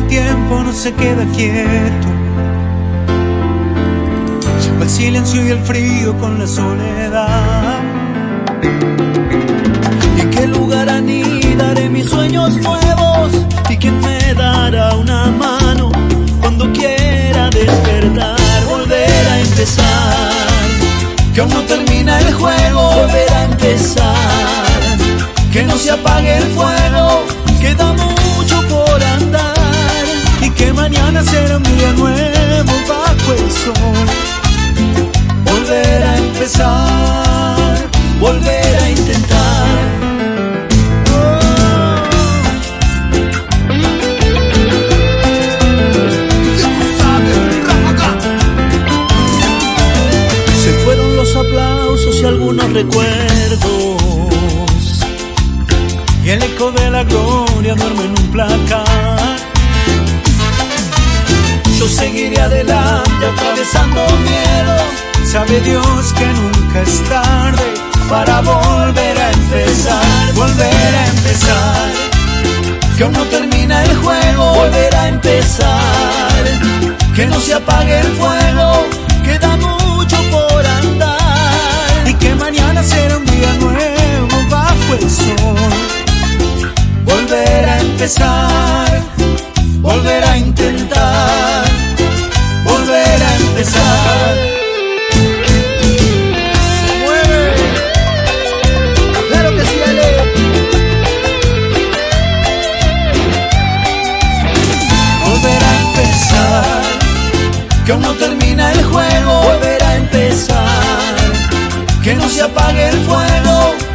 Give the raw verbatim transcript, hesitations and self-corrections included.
tiempo no se queda quieto. Lleva el silencio y el frío con la soledad. ¿Y en qué lugar anidaré mis sueños nuevos? ¿Y quién me dará una mano cuando quiera despertar? Volver a empezar, que aún no termina el juego. Volver a empezar, que no se apague el fuego. Queda mucho por andar y que mañana será un día nuevo bajo el sol. Volver a empezar, volver a intentar. Se fueron los aplausos y algunos recuerdos, y el eco de la gloria duerme en un placar. Yo seguiré adelante atravesando miedos. Sabe Dios que nunca es tarde para volver a empezar. Volver a empezar, que aún no termina el juego. Volver a empezar, que no se apague el fuego. Queda mucho por andar y que mañana será un día nuevo bajo el sol. Volver a empezar, volver a intentar, volver a empezar. ¡Mueve! ¡Claro que sí, Ale! Volver a empezar, que aún no termina el juego. Volver a empezar, que no se apague el fuego.